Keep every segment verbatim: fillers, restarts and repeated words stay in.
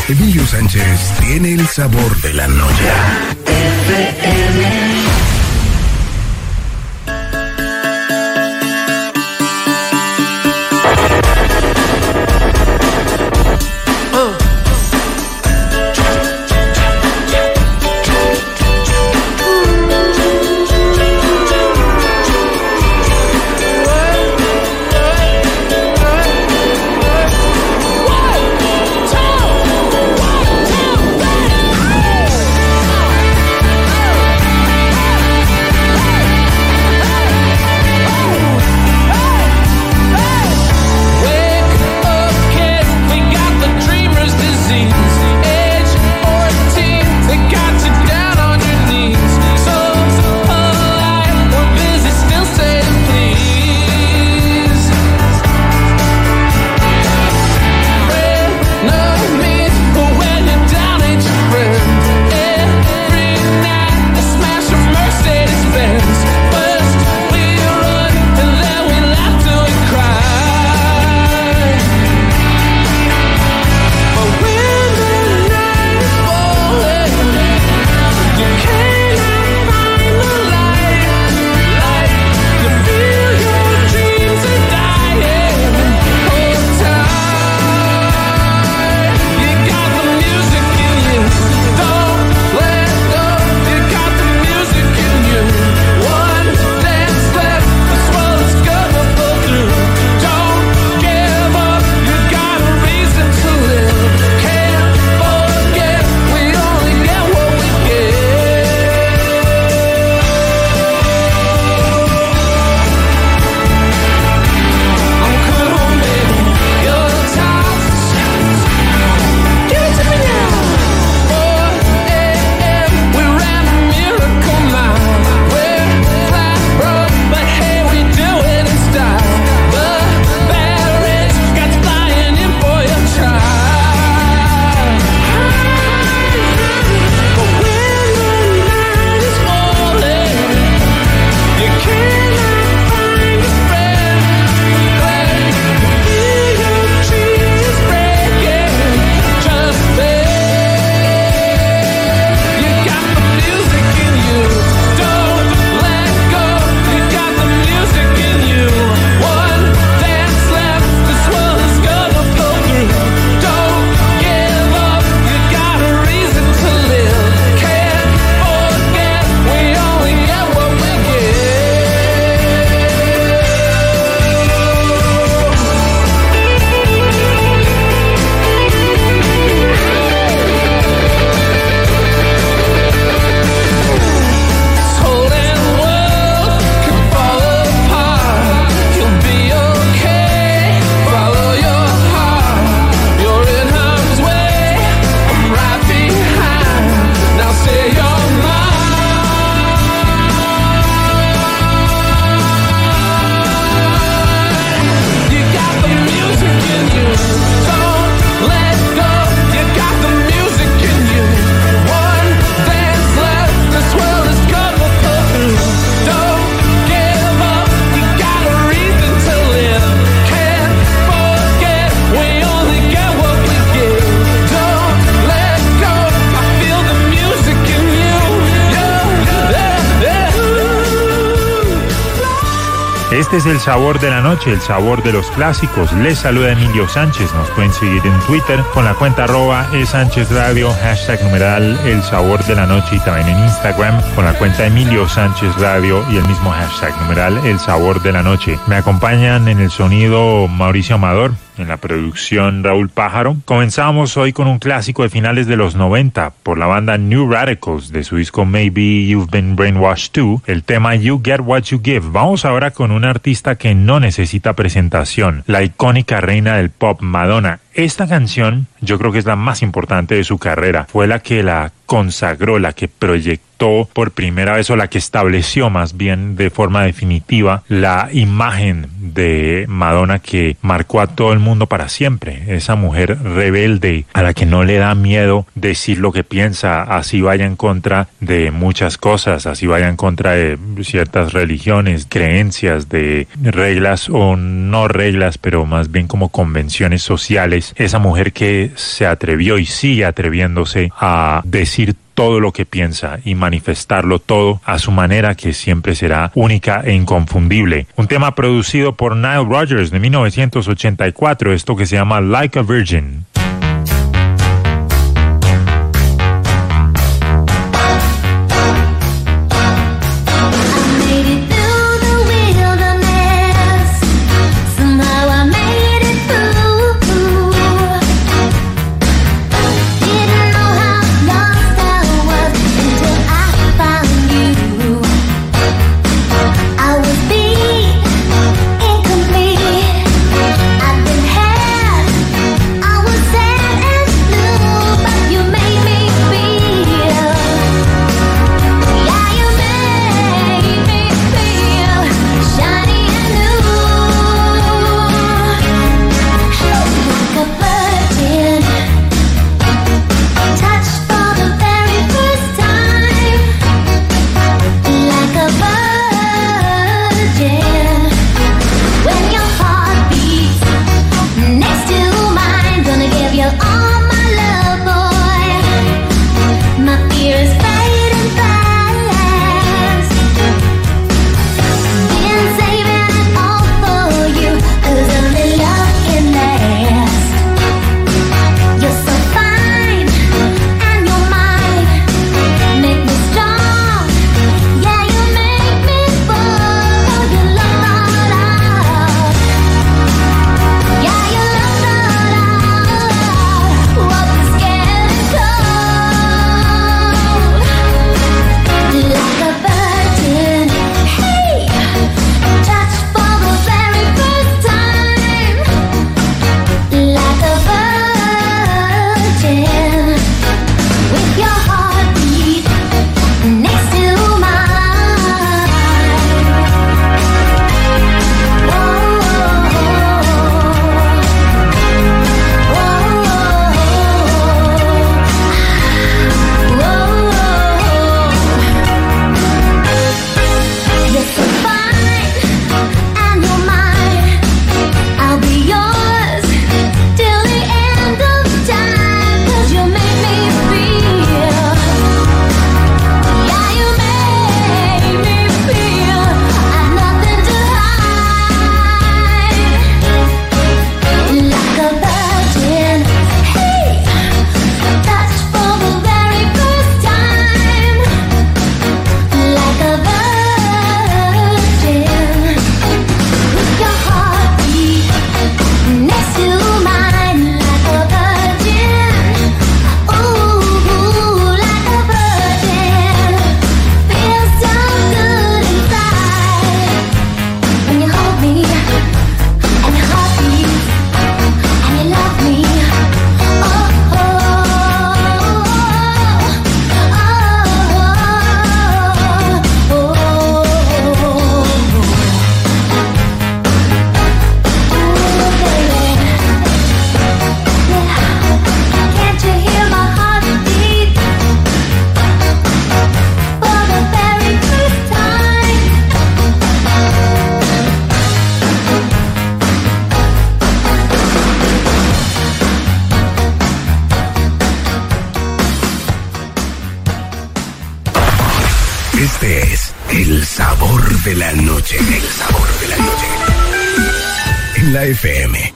Emilio Sánchez tiene el sabor de la noche. F M. Este es el sabor de la noche, el sabor de los clásicos. Les saluda Emilio Sánchez. Nos pueden seguir en Twitter con la cuenta arroba e Sánchez Radio, hashtag numeral el sabor de la noche, y también en Instagram con la cuenta Emilio Sánchez Radio y el mismo hashtag numeral el sabor de la noche. Me acompañan en el sonido Mauricio Amador, en la producción Raúl Pájaro. Comenzamos hoy con un clásico de finales de los noventa por la banda New Radicals de su disco Maybe You've Been Brainwashed Too, el tema You Get What You Give. Vamos ahora con una artista que no necesita presentación, la icónica reina del pop Madonna. Esta canción yo creo que es la más importante de su carrera. Fue la que la consagró, la que proyectó por primera vez, o la que estableció más bien de forma definitiva la imagen de Madonna, que marcó a todo el mundo para siempre. Esa mujer rebelde a la que no le da miedo decir lo que piensa, así vaya en contra de muchas cosas, así vaya en contra de ciertas religiones, creencias, de reglas o no reglas, pero más bien como convenciones sociales. es esa mujer que se atrevió y sigue atreviéndose a decir todo lo que piensa y manifestarlo todo a su manera, que siempre será única e inconfundible. Un tema producido por Nile Rodgers de mil novecientos ochenta y cuatro, esto que se llama Like a Virgin. Este es el sabor de la noche. El sabor de la noche. En la F M.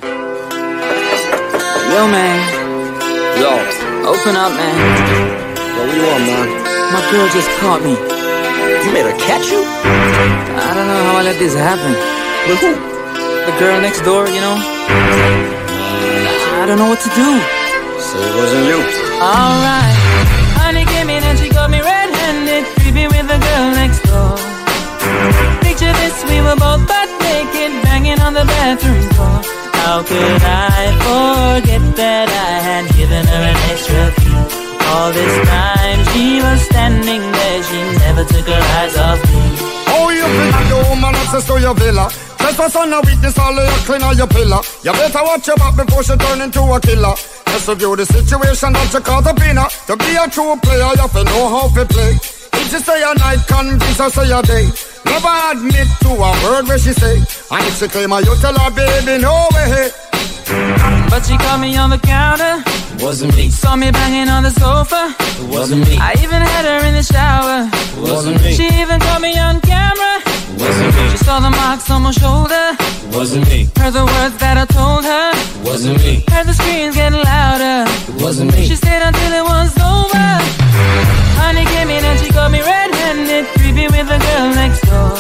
Yo, man. Yo. Open up, man. Yo, what do you want, man? My girl just caught me. You made her catch you? I don't know how I let this happen. With who? The girl next door, you know? I don't know what to do. So it wasn't you. Alright. Honey came in and she got me red-handed, creepy with the girl next door. Picture this, we were both butt naked, banging on the bathroom floor. How could I forget that I had given her an extra key? All this time she was standing there, she never took her eyes off me. Oh, you feel like the woman access to your villa. Trespass on a weakness, all of your clean on your pillar. You better watch your back before she turn into a killer. Just review the situation that you caught up in her. To be a true player, you have to know how to play. If she say a night, convince her say a day. Never admit to a word where she say. And if she claim her, you tell her, baby, no way. But she caught me on the counter. Wasn't me. Saw me banging on the sofa. Wasn't me. I even had her in the shower. Wasn't me. She even caught me on camera. Wasn't me. She saw the marks on my shoulder. Wasn't me. Heard the words that I told her. Wasn't me. Heard the screams getting louder. Wasn't me. She stayed until it was over. Honey came in and she caught me red-handed, creepy with the girl next door.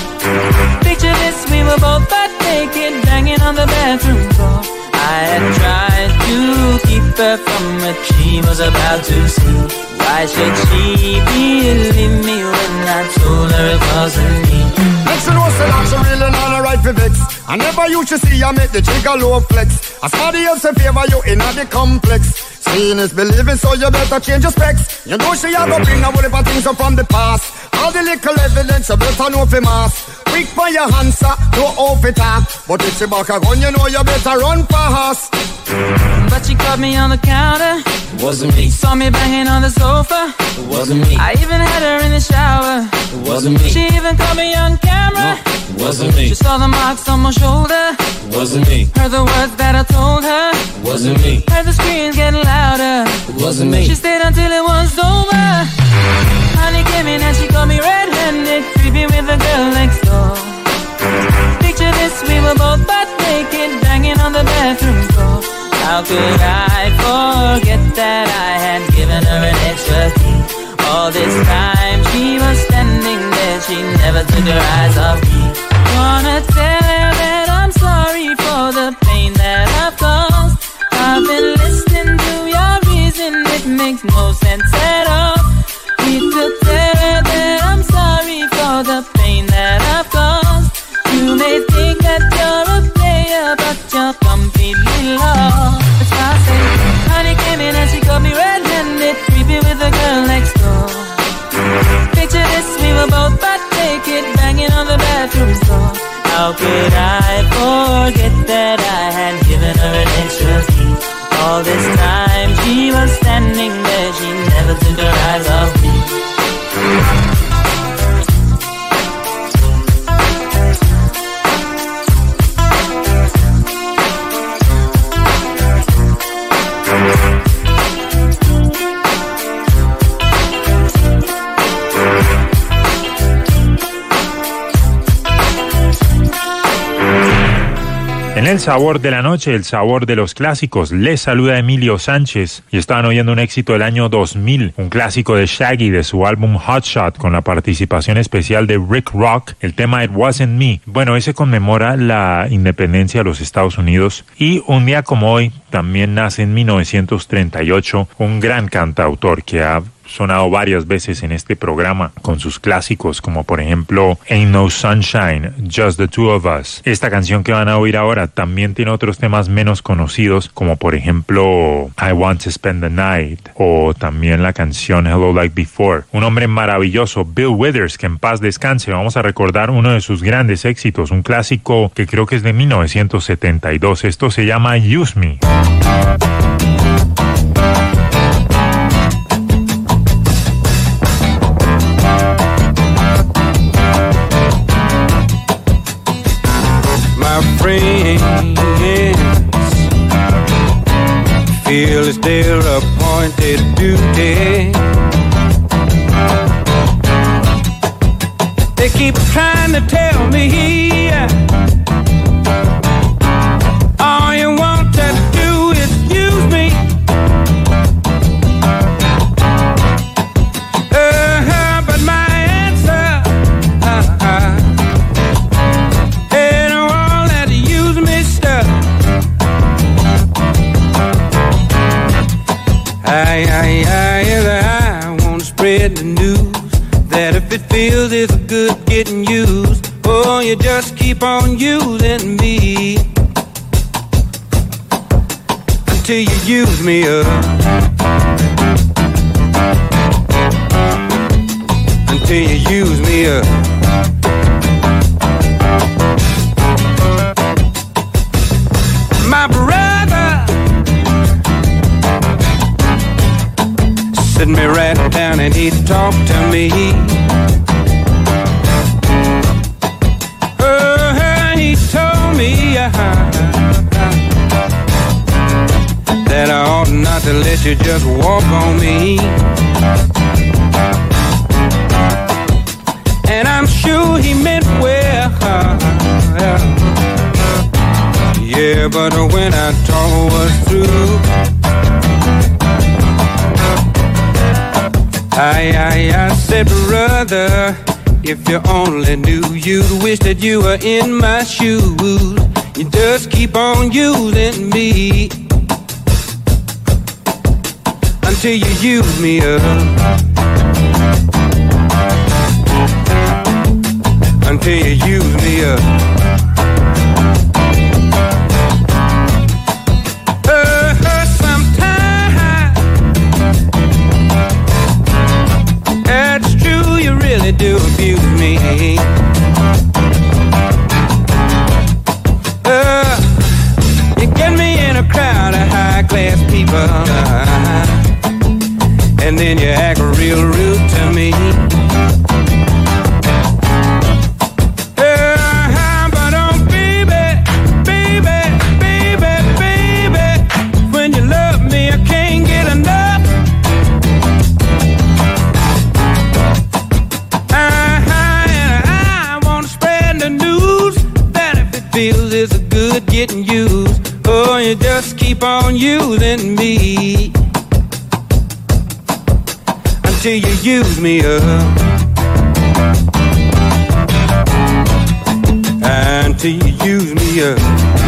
Picture this, we were both butt naked, banging on the bathroom floor. I had tried to keep her from what she was about to see. Why should she believe me when I told her it wasn't me? Next you know, say that's really not a right for vex. I never used to see I make the jigger low flex. As somebody else in favor you in the complex. Seeing is believing, so you better change your specs. You know she a go bring a whole heap of things up from the past. All the little evidence you better know for mass. Quick for your answer, no off it up. But if she back a gun, you know you better run fast. But she caught me on the counter. Wasn't me. Saw me banging on the sofa. Wasn't me. I even had her in the shower. Wasn't me. She even caught me on camera. No, wasn't me. She saw the marks on my shoulder. Wasn't me. Heard the words that I told her. Wasn't me. Heard the screams getting louder. Wasn't me. She stayed until it was over. Honey came in and she caught me red-handed, creepy with the girl next door. Picture this, we were both butt naked, banging on the bathroom floor. How could I forget that I had given her an extra key? All this time she was standing there, she never took her eyes off me. Wanna tell her that I'm sorry for the pain that I've caused. I've been listening to your reason, it makes no sense at all. Need to tell her that I'm sorry for the pain that I've caused. You may think that you're a player, but you're completely lost. That's why I say, honey came in and she caught me red-handed, creepy with the girl next door. Picture this, we were both butt naked, banging on the bathroom floor. How could I forget that I had given her an extra key? All this time she was standing there, she never took her eyes off me. En el sabor de la noche, el sabor de los clásicos, les saluda Emilio Sánchez y estaban oyendo un éxito del año dos mil, un clásico de Shaggy de su álbum Hot Shot con la participación especial de Rick Rock, el tema It Wasn't Me. Bueno, ese conmemora la independencia de los Estados Unidos y un día como hoy también nace en mil novecientos treinta y ocho un gran cantautor que ha sonado varias veces en este programa con sus clásicos como por ejemplo Ain't No Sunshine, Just the Two of Us. Esta canción que van a oír ahora también tiene otros temas menos conocidos como por ejemplo I Want to Spend the Night o también la canción Hello Like Before. Un hombre maravilloso, Bill Withers, que en paz descanse. Vamos a recordar uno de sus grandes éxitos, un clásico que creo que es de mil novecientos setenta y dos. Esto se llama Use Me. My friends feel it's their appointed duty. They keep trying to tell me all you want to do is use me. Uh-huh, but my answer uh-huh, I, I, I, I wanna spread the news that if it feels it's good getting used, oh, you just keep on using me until you use me up, until you use me up. My brother sit me right down and he'd talk to me. Oh, he told me uh, uh, not to let you just walk on me. And I'm sure he meant well. Yeah, but when I talk was through, I, I, I said, brother, if you only knew, you'd wish that you were in my shoes. You just keep on using me until you use me up, until you use me up. Uh, sometimes that's true, you really do abuse me. Uh, you get me in a crowd of high-class people, uh, and then you act real rude to me. Uh, but oh baby, baby, baby, baby, when you love me I can't get enough. Uh, and I want to spread the news that if it feels it's good getting used, oh, you just keep on using me until you use me up, until you use me up.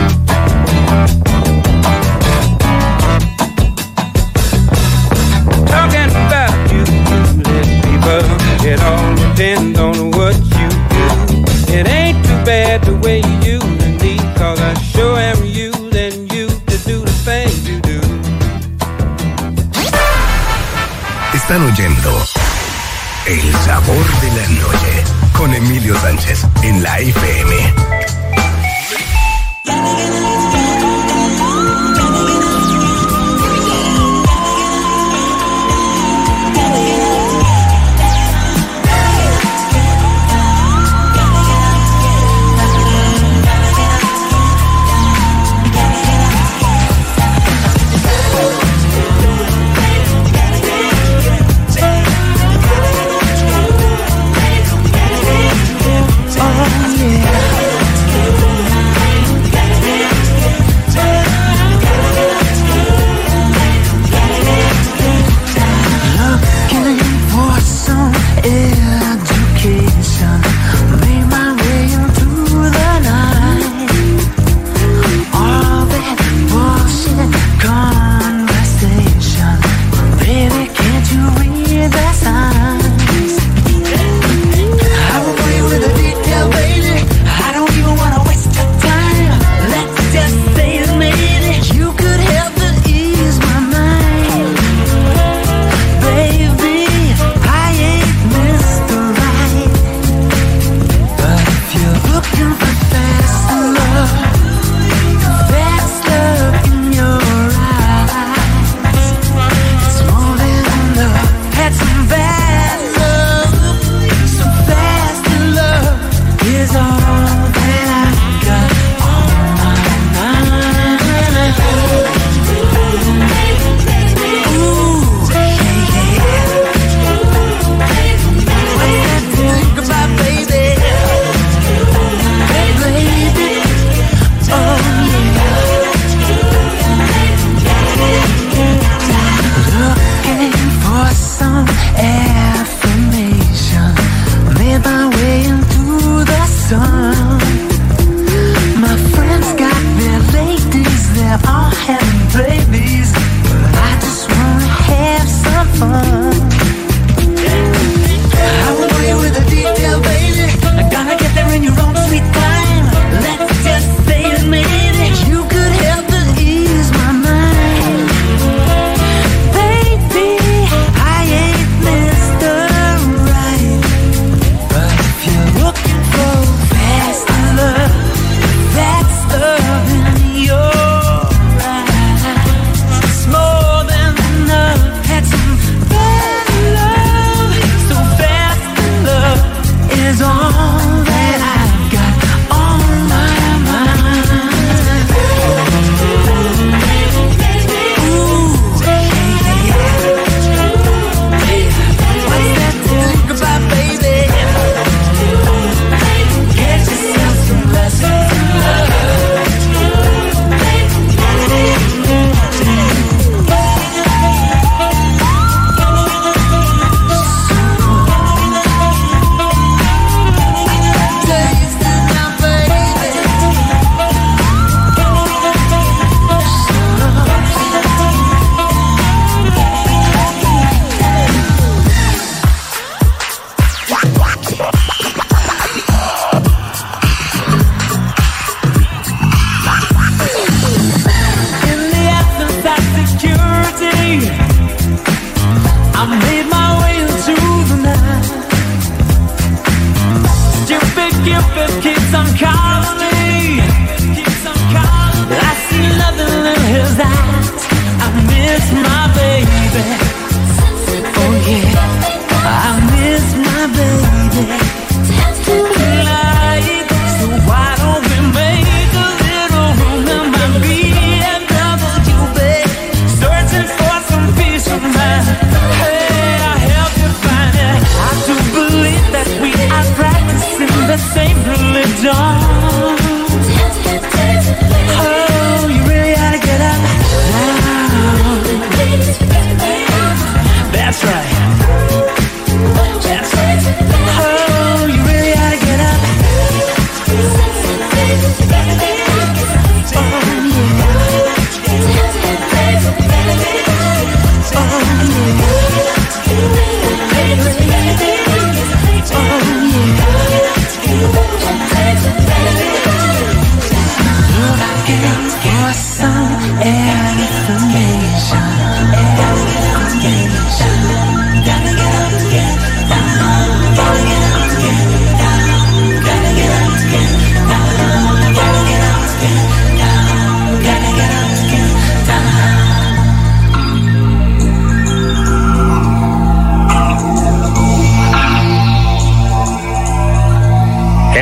Talking about you, let people, it all depends on what you do. It ain't too bad the way you using me, cause I sure am using you to do the things you do. Están oyendo El Sabor de la Noche con Emilio Sánchez en la F M.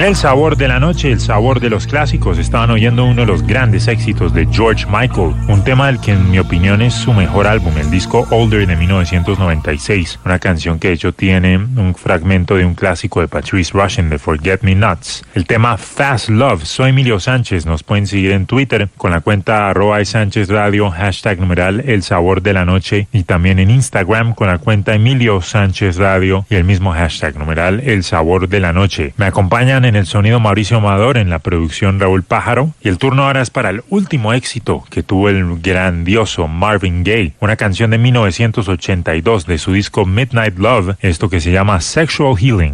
El sabor de la noche, el sabor de los clásicos. Estaban oyendo uno de los grandes éxitos de George Michael, un tema del que en mi opinión es su mejor álbum, el disco Older de mil novecientos noventa y seis, una canción que de hecho tiene un fragmento de un clásico de Patrice Rushen, de Forget Me Nots. El tema Fast Love. Soy Emilio Sánchez, nos pueden seguir en Twitter con la cuenta arroba Sánchez Radio, hashtag numeral el sabor de la noche, y también en Instagram con la cuenta Emilio Sánchez Radio y el mismo hashtag numeral el sabor de la noche. Me acompañan en el sonido Mauricio Amador, en la producción Raúl Pájaro, y el turno ahora es para el último éxito que tuvo el grandioso Marvin Gaye, una canción de mil novecientos ochenta y dos de su disco Midnight Love, esto que se llama Sexual Healing.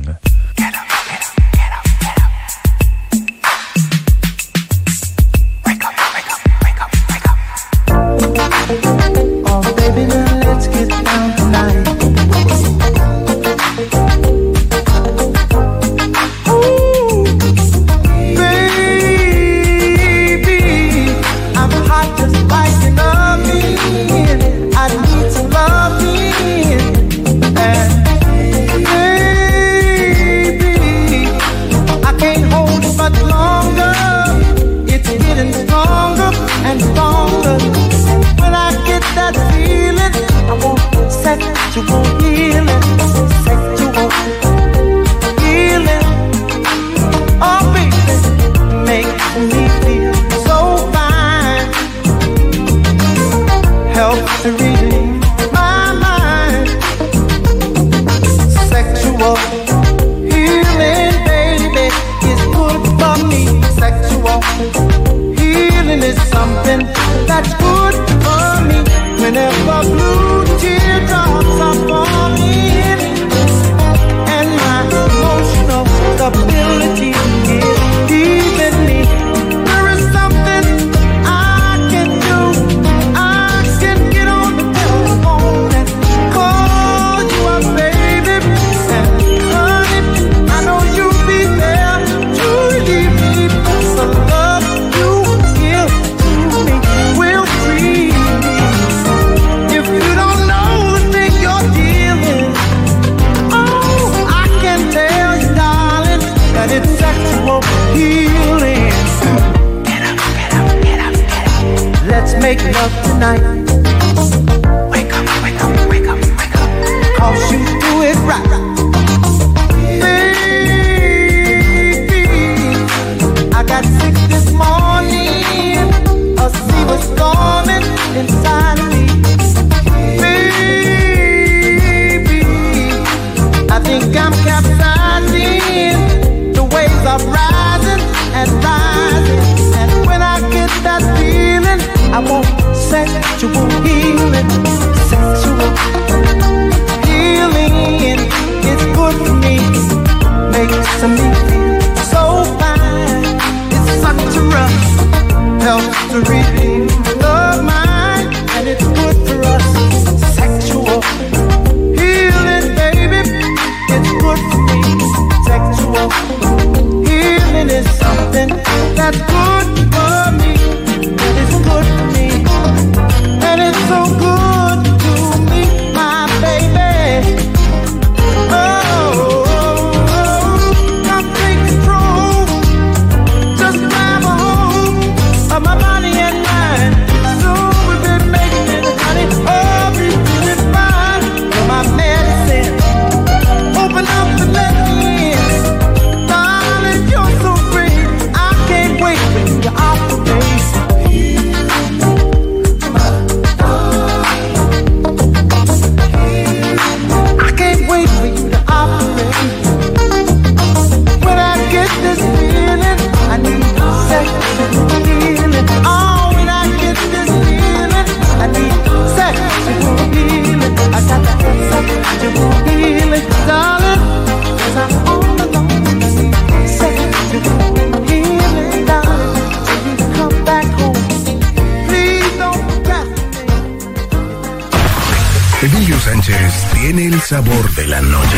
Emilio Sánchez tiene el sabor de la noche.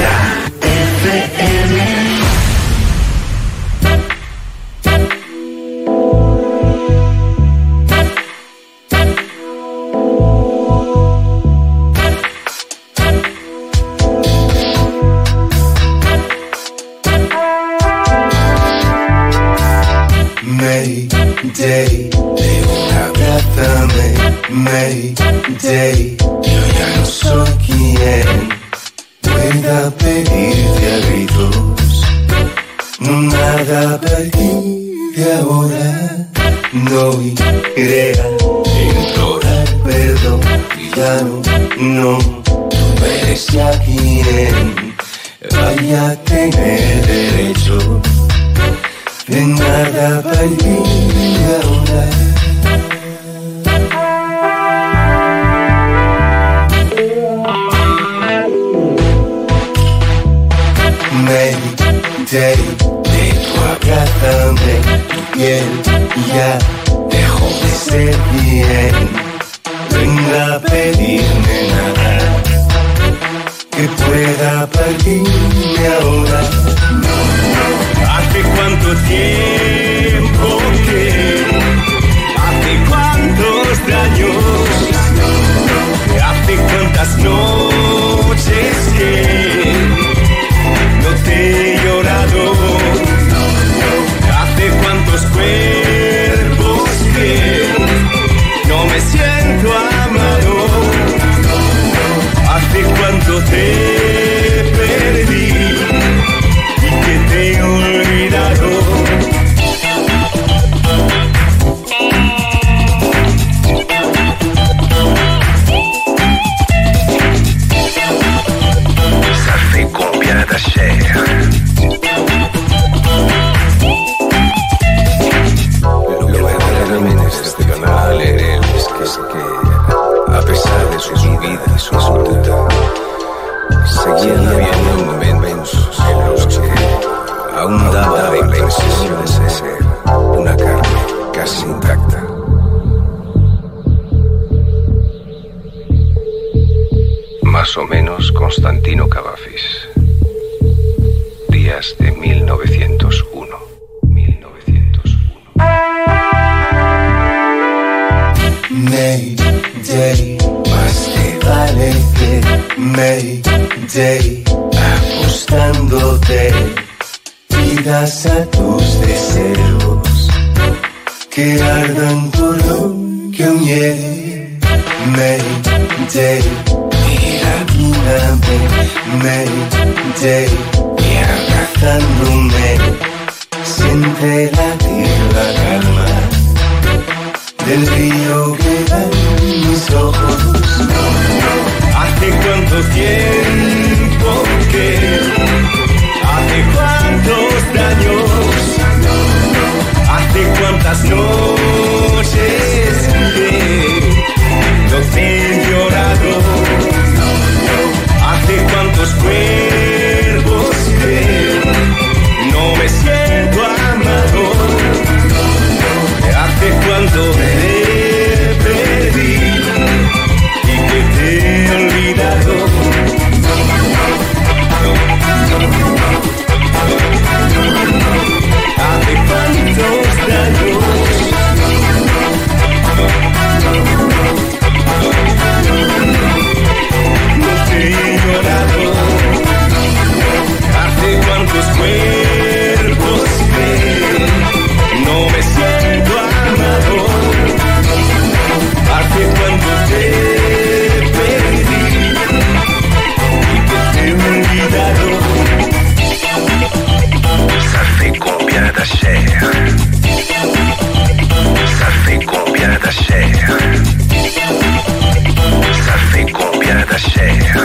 F M. no, tú eres ya quien vaya a tener derecho de nada partir ahora. Mayday, de tu abrázame, tu piel ya dejó de ser bien. Venga a pedirme nada que pueda partirme ahora. Hace cuánto tiempo que, hace cuántos años, hace cuántas noches que no te he llorado, hace cuántos cuerpos que no me siento amado, hace cuánto te perdí y que te he olvidado. Ça fait combien de chair? Lo que verdaderamente excepcional en él es que, es que, a pesar de su vida y su conducta, seguía habiendo momentos en los que aún daba la impresión de ser una carne casi intacta. Más o menos Constantino Cavafis. Días de mil novecientos uno. mil novecientos uno. Mayday, más te vale que Mayday, ajustándote, pidas a tus deseos que ardan por lo que aún hiere. Mayday, mírame, Mayday, y abrazándome, siente latir la calma del río que da en mis ojos. Hace cuánto tiempo que, hace cuántos años, hace cuántas noches que no te he llorado, hace cuántos cuerpos que no me siento amado, hace cuánto te perdí y que te he olvidado. Hace cuántos años no te he llorado, hace cuántos cuerpos que no me siento amado, hace cuánto te perdí y que te he olvidado. Ça fait combien de chair? Ça fait combien de chair? Ça fait combien de chair?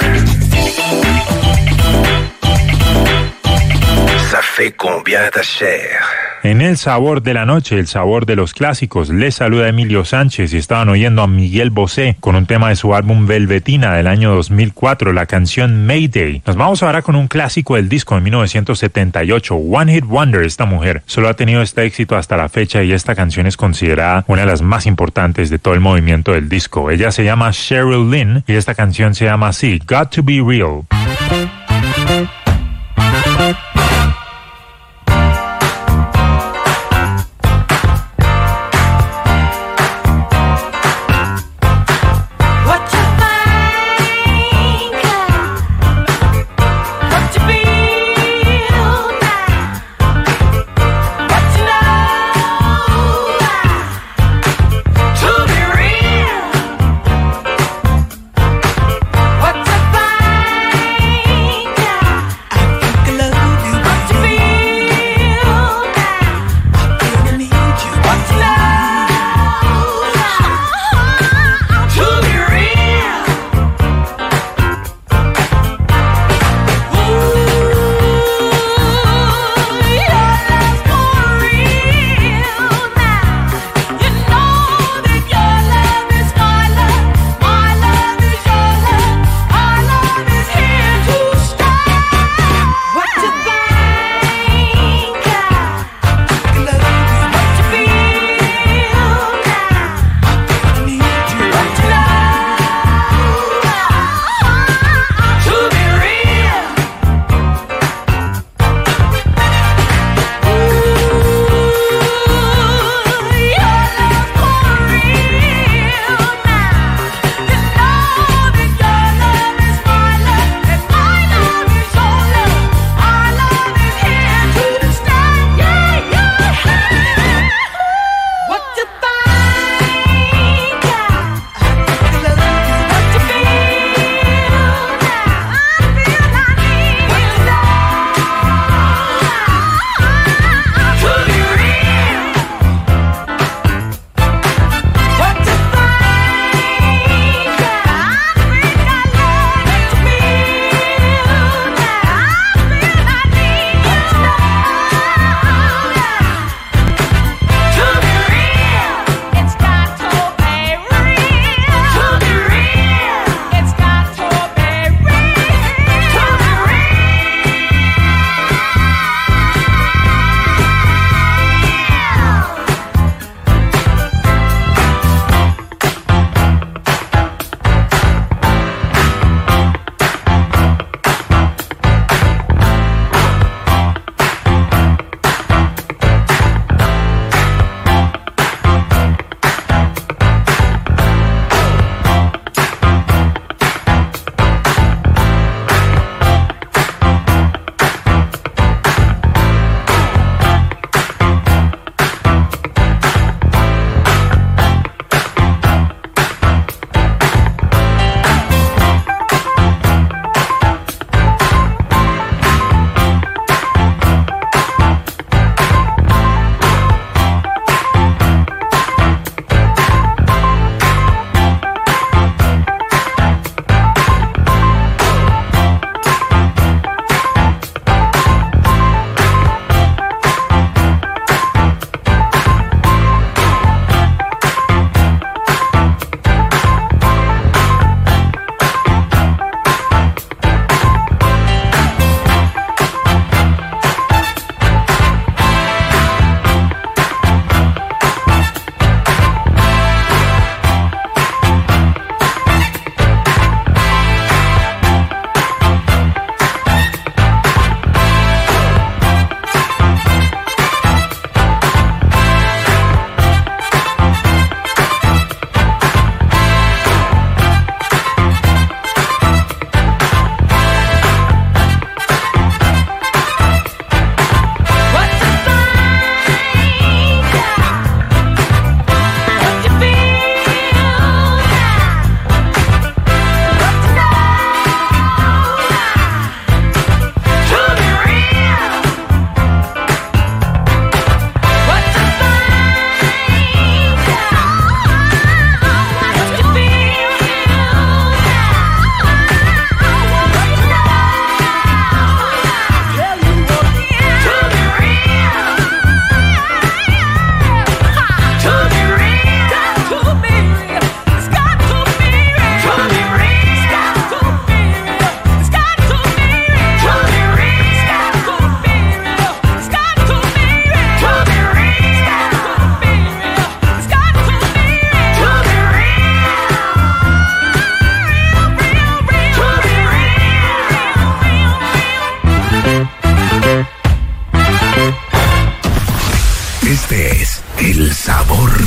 Ça fait combien de chair? En El Sabor de la Noche, el sabor de los clásicos, les saluda Emilio Sánchez y estaban oyendo a Miguel Bosé con un tema de su álbum Velvetina del año dos mil cuatro, la canción Mayday. Nos vamos ahora con un clásico del disco de mil novecientos setenta y ocho, One Hit Wonder. Esta mujer solo ha tenido este éxito hasta la fecha y esta canción es considerada una de las más importantes de todo el movimiento del disco. Ella se llama Cheryl Lynn y esta canción se llama así, Got to Be Real. What's a fine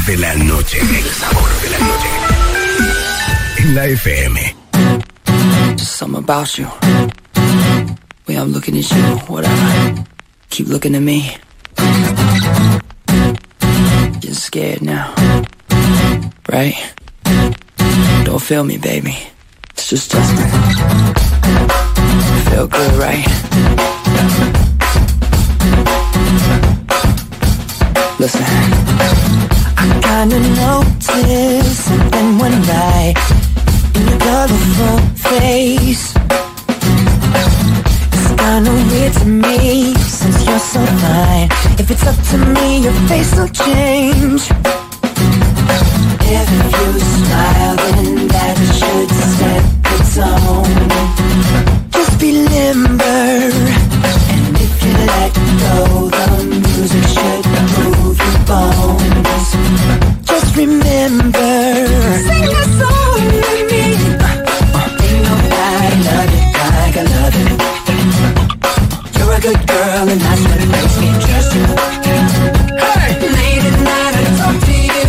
de la noche. El sabor de la noche. En la F M. Just something about you. Way I'm looking at you, whatever. Keep looking at me. Getting scared now. Right? Don't feel me, baby. It's just Justin. Feel good, right? Listen. I kinda noticed something went right in your colorful face. It's kinda weird to me since you're so fine. If it's up to me, your face will change. If you smile, then that should set the tone. Just be limber, and if you let go, the music should move your bones. Just remember, sing a song with me. Ain't nobody love it like I love it. You're a good girl, and that's what makes me trust you. Hey, late at night I talk to you.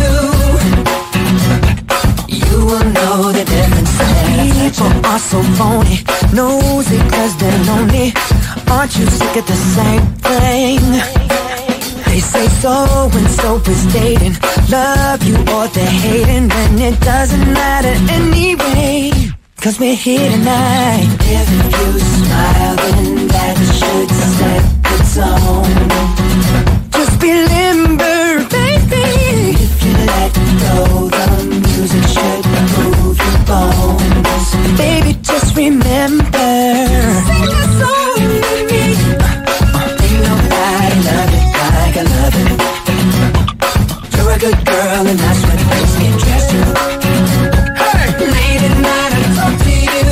You will know the difference. People are so phony, nosy cause they're lonely. Aren't you sick of the same thing? They say so and so is dating, love you or they're hating, and it doesn't matter anyway, cause we're here tonight. If you smile, then that should set the tone. Just be limber, baby. If you let go, the music should move your bones. Baby, just remember, sing a song with me. Ain't nobody love it like I love it. You're a good girl, and that's what makes me trust you. Hey, late at night I talk to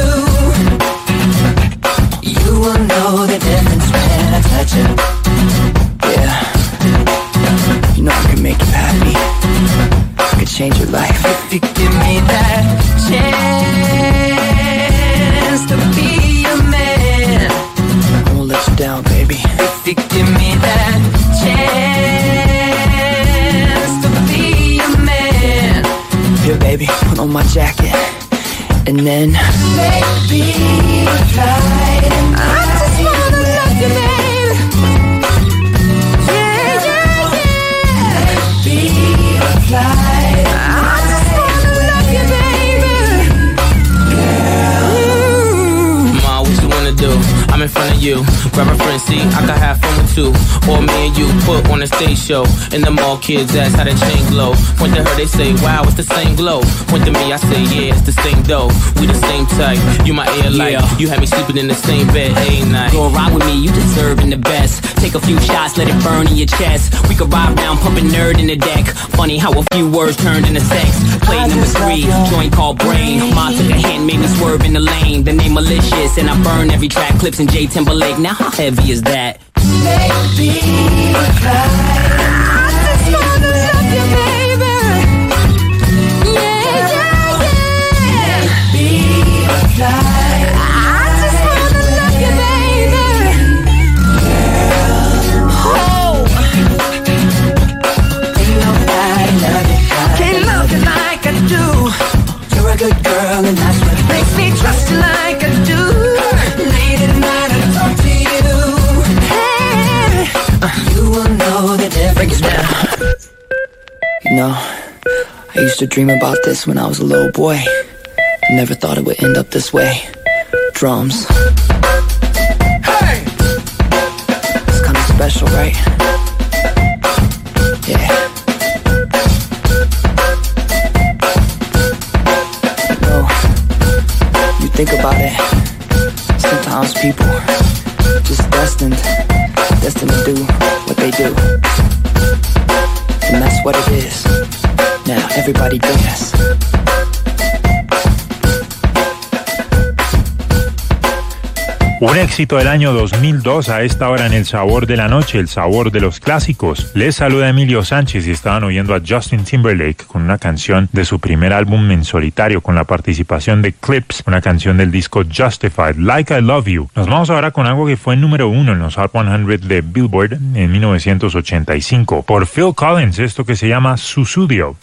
you. You will know the difference when I touch you. Yeah, you know I can make you happy. I can change your life if you give me that chance to be a man. I won't let you down, baby. If you give me that chance to be a man. Here, baby, put on my jacket, and then baby, fly. I just wanna love you, baby. Yeah, yeah, yeah. Baby, fly. I just wanna love you, baby. Girl. Ma, what you wanna do? I'm in front of you. Grab a friend, see, I can have fun with two. Or me and you put on a stage show. And the mall kids ask how the chain glow. Point to her, they say, wow, it's the same glow. Point to me, I say, yeah, it's the same dough. We the same type, you my air light. Yeah. You had me sleeping in the same bed every night. Go ride with me, you deserving the best. Take a few shots, let it burn in your chest. We could ride round, pumping nerd in the deck. Funny how a few words turned into sex. Play number three, joint called Brain. Ma took a hint, made me swerve in the lane. The name malicious, and I burn every track. Clips in J Timberlake, now how heavy is that? Baby, fly. I just wanna love you, baby. Yeah, yeah, yeah. Baby, fly. I just wanna love you, baby. Girl, oh. Ain't nobody love you like Can't love you like I do. You're a good girl, and that's what makes me trust you like I do. Late at night I talk to you. Hey, you will know the difference now. You know, I used to dream about this when I was a little boy. I never thought it would end up this way. Drums. Hey, it's kind of special, right? Yeah. You know, you think about it. Sometimes people just destined, destined to do what they do. And that's what it is. Now everybody dance. Un éxito del año dos mil dos a esta hora en El Sabor de la Noche, el sabor de los clásicos. Les saluda Emilio Sánchez y estaban oyendo a Justin Timberlake con una canción de su primer álbum en solitario con la participación de Clips, una canción del disco Justified, Like I Love You. Nos vamos ahora con algo que fue número uno en los Hot cien de Billboard en mil novecientos ochenta y cinco por Phil Collins, esto que se llama Sussudio.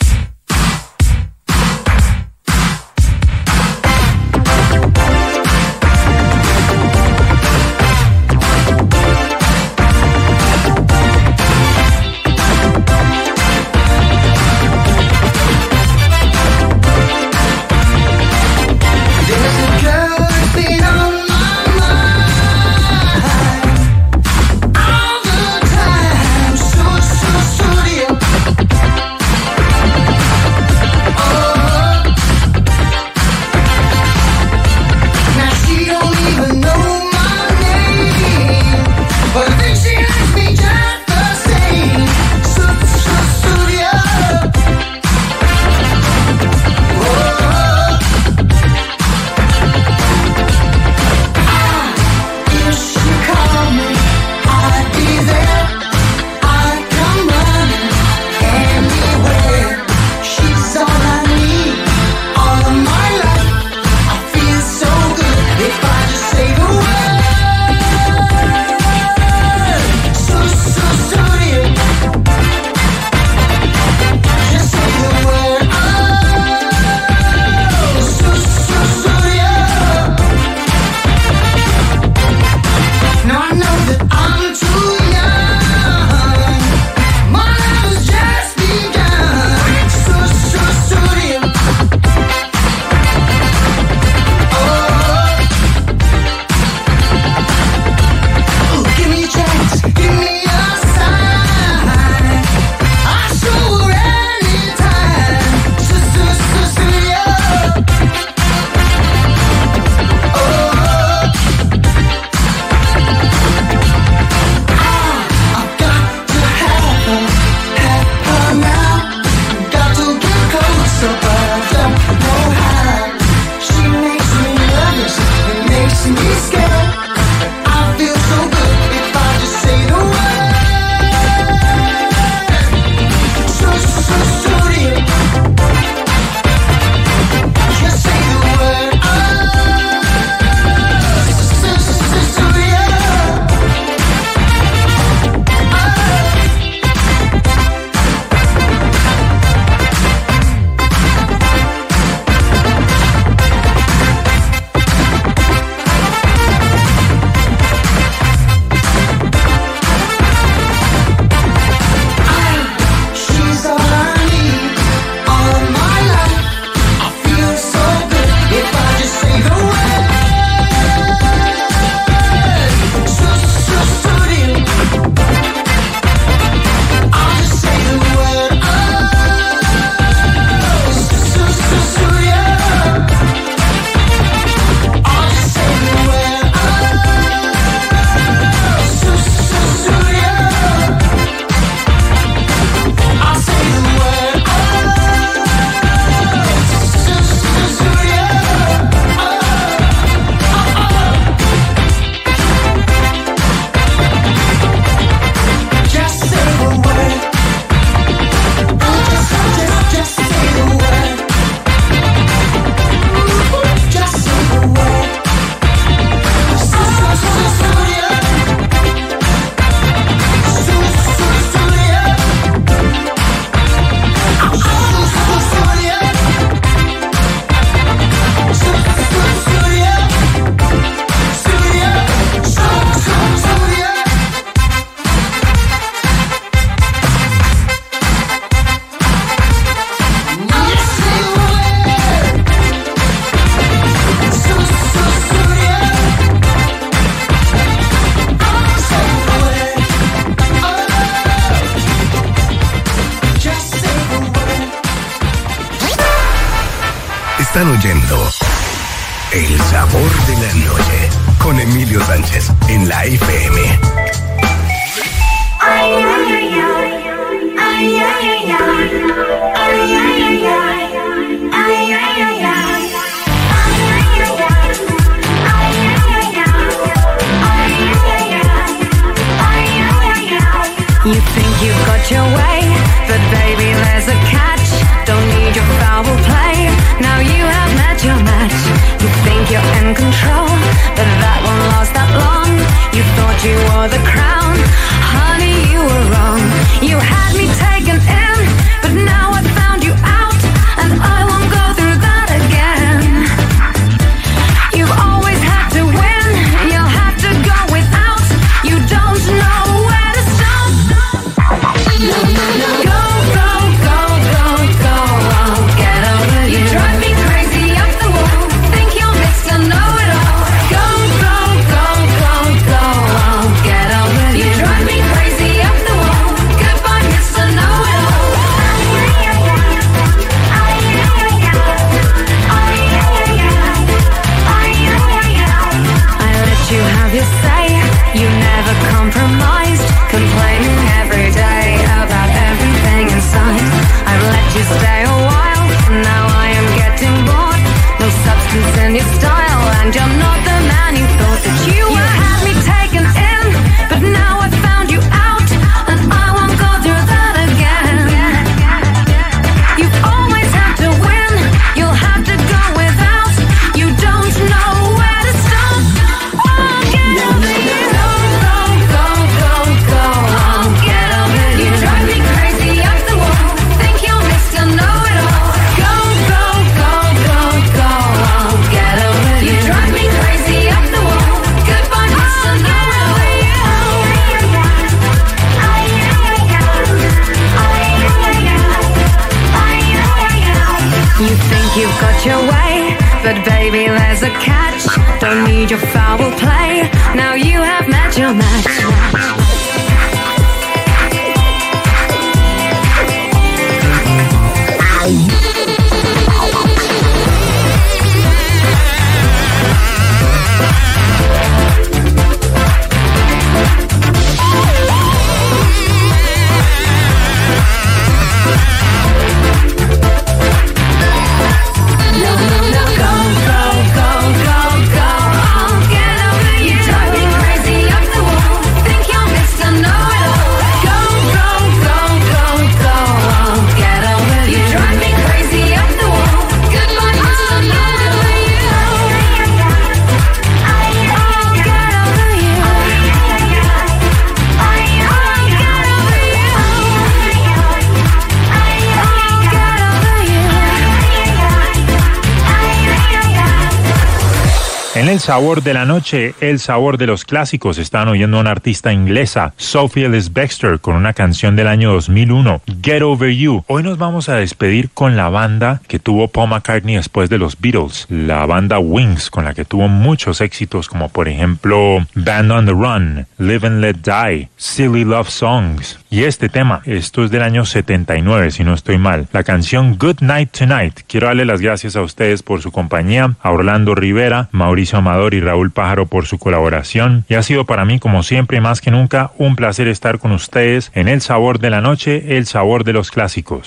Están oyendo El Sabor de la Noche con Emilio Sánchez en la F M. Ay, ay, ay, ay, ay, ay, ay, ay, ay, ay, ay, ay, ay. your way, but baby, there's a catch. Don't need your foul play. Now you have met your match. You think you're in control, but that won't last that long. You thought you were the crown, honey, you were wrong. You had me taken in, but now I found you out, and I won't go through that again. You've always had to win, you'll have to go without. You don't know where to stop. No, no, no. Go, go, go, go, go. I'll get over you. You drive me crazy up the wall. Think you're Mister Know-It-All. Go, go, go, go, go. I'll get over you. You drive me crazy up the wall. Goodbye, Mister Know-It-All. I let you have your say. You never compromised, complaining every day about everything inside. I've let you stay a while, now I am getting bored. No substance in your style, and you're not the man you thought that you were. You had me taken in, but now I found you out, and I won't go through that again. You've always had to win, you'll have to go without. You don't know where to stop. Oh, get over you. Go, go, go, go. I'll get over you. You drive me crazy up the wall. Think you're Mister Know-It-All. Go, go, go, go, go. I'll get over you. You drive me crazy up the wall. Goodbye, Mister Know-It-All. You think you've got your way, but baby, there's a catch. Don't need your foul play. Now you have met your match. No, no, no. Go, go, go, go, go. I'll get over you. Drive me crazy up the wall. Think you're Mister Know-It-All. Go, go, go, go, go. I'll get over you. You drive me crazy up the wall. Goodbye, Mister Know-It-All. I'll get over you. I'll get over you. I'll get over you. En el sabor de la noche, el sabor de los clásicos, están oyendo a una artista inglesa, Sophie Ellis-Bextor, con una canción del año dos mil uno, Get Over You. Hoy nos vamos a despedir con la banda que tuvo Paul McCartney después de los Beatles, la banda Wings, con la que tuvo muchos éxitos como por ejemplo Band on the Run, Live and Let Die, Silly Love Songs. Y este tema, esto es del año setenta y nueve, si no estoy mal, la canción Good Night Tonight. Quiero darle las gracias a ustedes por su compañía, a Orlando Rivera, Mauricio Amador y Raúl Pájaro por su colaboración. Y ha sido para mí, como siempre y más que nunca, un placer estar con ustedes en El Sabor de la Noche, el sabor de los clásicos.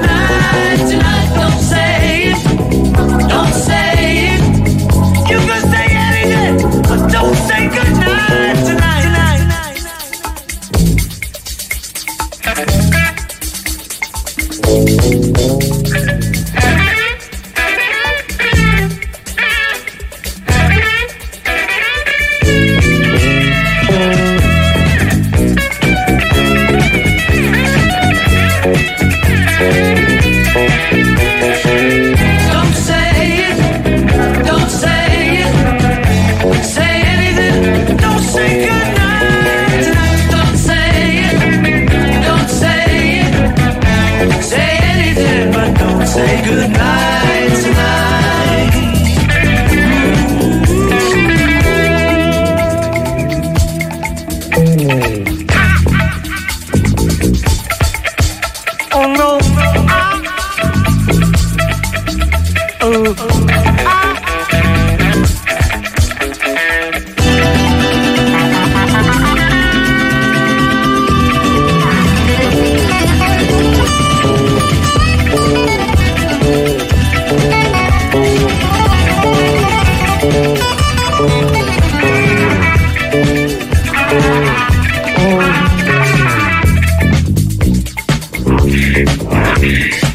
You can say goodnight tonight. Oh no. Oh, oh. Oh.